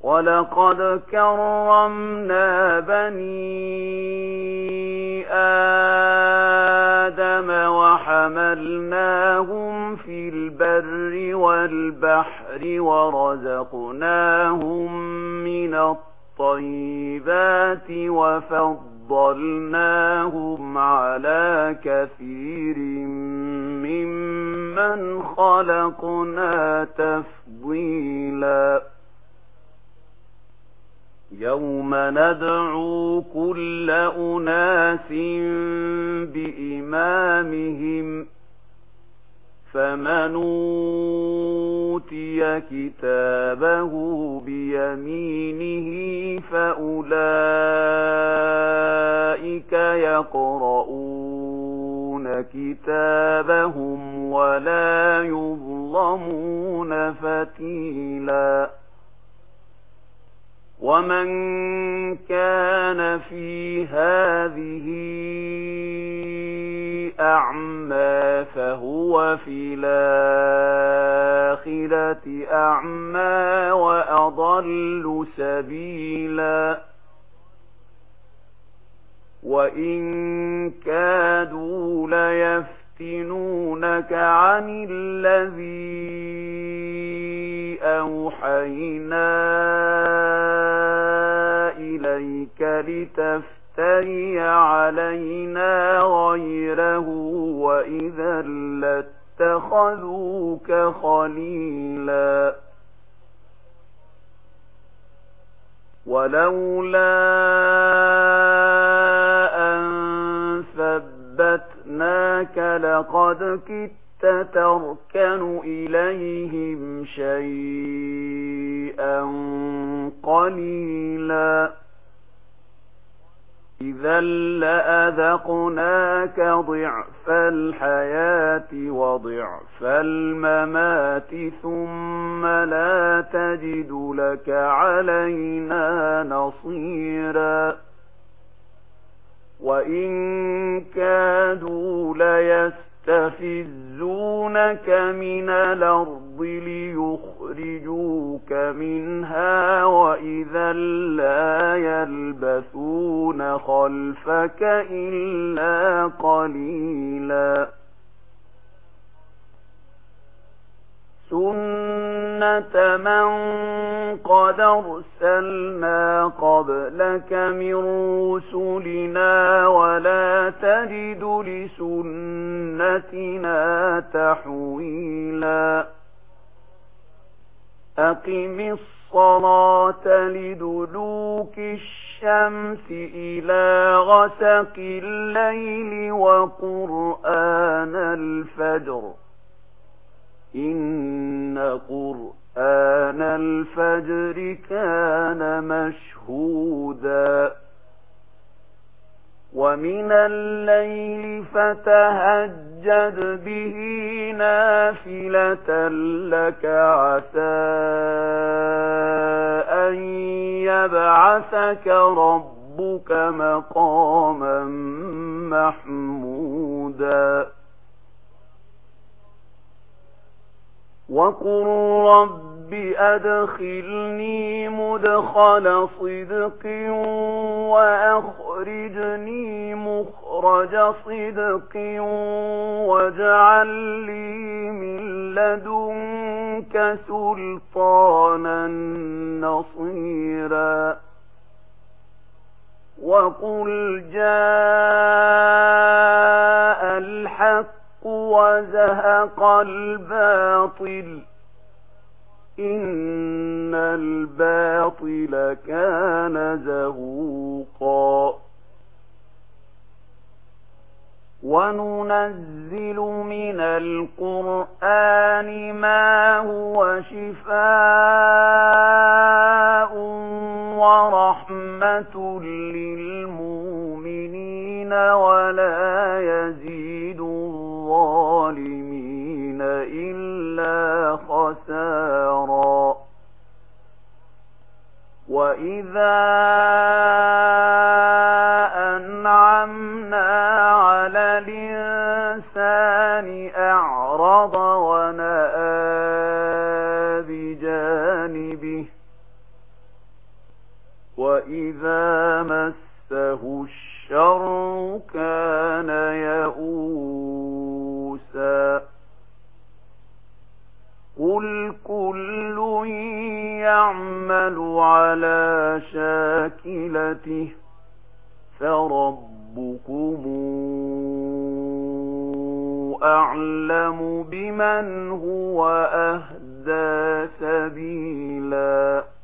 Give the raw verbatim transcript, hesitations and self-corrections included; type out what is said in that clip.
وَلَقَدْ كَرَّمْنَا بَنِي آدَمَ وَحَمَلْنَاهُمْ فِي الْبَرِّ وَالْبَحْرِ وَرَزَقْنَاهُمْ مِنَ الطَّيِّبَاتِ وَفَضَّلْنَاهُمْ عَلَى كَثِيرٍ مِّمَّنْ خَلَقْنَا تَفْضِيلًا. يَوْمَ نَدْعُو كُلَّ أُنَاسٍ بِإِمَامِهِمْ فَمَنْ أُوتِيَ كِتَابَهُ بِيَمِينِهِ فَأُولَئِكَ يَقْرَؤُونَ كِتَابَهُمْ وَلَا يُظْلَمُونَ فَتِيلًا. وَمَنْ كَانَ فِي هَذِهِ أَعْمَى فَهُوَ فِي الْآخِرَةِ أَعْمَى وَأَضَلُّ سَبِيلًا. وَإِنْ كَادُوا لَيَفْتِنُونَكَ عَنِ الَّذِي أَوْحَيْنَا إِلَيْكَ لِتَفْتَرِيَ عَلَيْنَا غَيْرَهُ وَإِذًا لَاتَّخَذُوكَ خَلِيلًا. وَلَوْلَا أَن ثَبَّتْنَاكَ لَقَدْ كِدتَّ تَرْكَنُ إِلَيْهِمْ شَيْئًا قَلِيلًا. إِذًا لَّأَذَقْنَاكَ ضِعْفَ الْحَيَاةِ وَضِعْفَ الْمَمَاتِ ثُمَّ لَا تَجِدُ لَكَ عَلَيْنَا نَصِيرًا. وَإِن كَادُوا لَيَسْتَفِزُّونَكَ مِنَ الْأَرْضِ لِيُخْرِجُوكَ مِنْهَا وَإِذًا لَّا يَلْبَثُونَ خَلْفَكَ إِلَّا قَلِيلًا. سُنَّةَ مَنْ قَدْ أَرْسَلْنَا قَبْلَكَ مِنْ رُسُلِنَا وَلَا تَجِدُ لِسُنَّتِنَا تَحْوِيلًا. أَقِمِ الصَّلَاةَ لِدُلُوكِ الشَّمْسِ إِلَى غَسَقِ اللَّيْلِ وَقُرْآنَ الْفَجْرِ إِنَّ قُرْآنَ الْفَجْرِ كَانَ مَشْهُودًا. وَمِنَ اللَّيْلِ فَتَهَجَّدْ بِهِ نَافِلَةً لَكَ عَسَىٰ أَن يَبْعَثَكَ رَبُّكَ مَقَامًا مَّحْمُودًا. وَقُلْ رَبِّ أَدْخِلْنِي مُدْخَلَ صِدْقٍ وَأَخْرِجْنِي مُخْرَجَ صِدْقٍ وَاجْعَل لِّي مِن لَّدُنكَ سُلْطَانًا نَّصِيرًا. وَقُلْ جَاءَ الْحَقُّ وَزَهَقَ الْبَاطِلُ إِنَّ الْبَاطِلَ كَانَ زَهُوقًا. وَنُنَزِّلُ مِنَ الْقُرْآنِ مَا هُوَ شِفَاءٌ وَرَحْمَةٌ لِّلْمُؤْمِنِينَ وَلَا يَزِيدُ الظَّالِمِينَ إِلَّا خَسَارًا. وَإِذَا أَنْعَمْنَا عَلَى الْإِنسَانِ أَعْرَضَ وَنَأَىٰ بِجَانِبِهِ وإذا مسه الشر كان يئوسا قل كل يعمل على شاكلته فربكم أعلم بمن هو أهدى سبيلا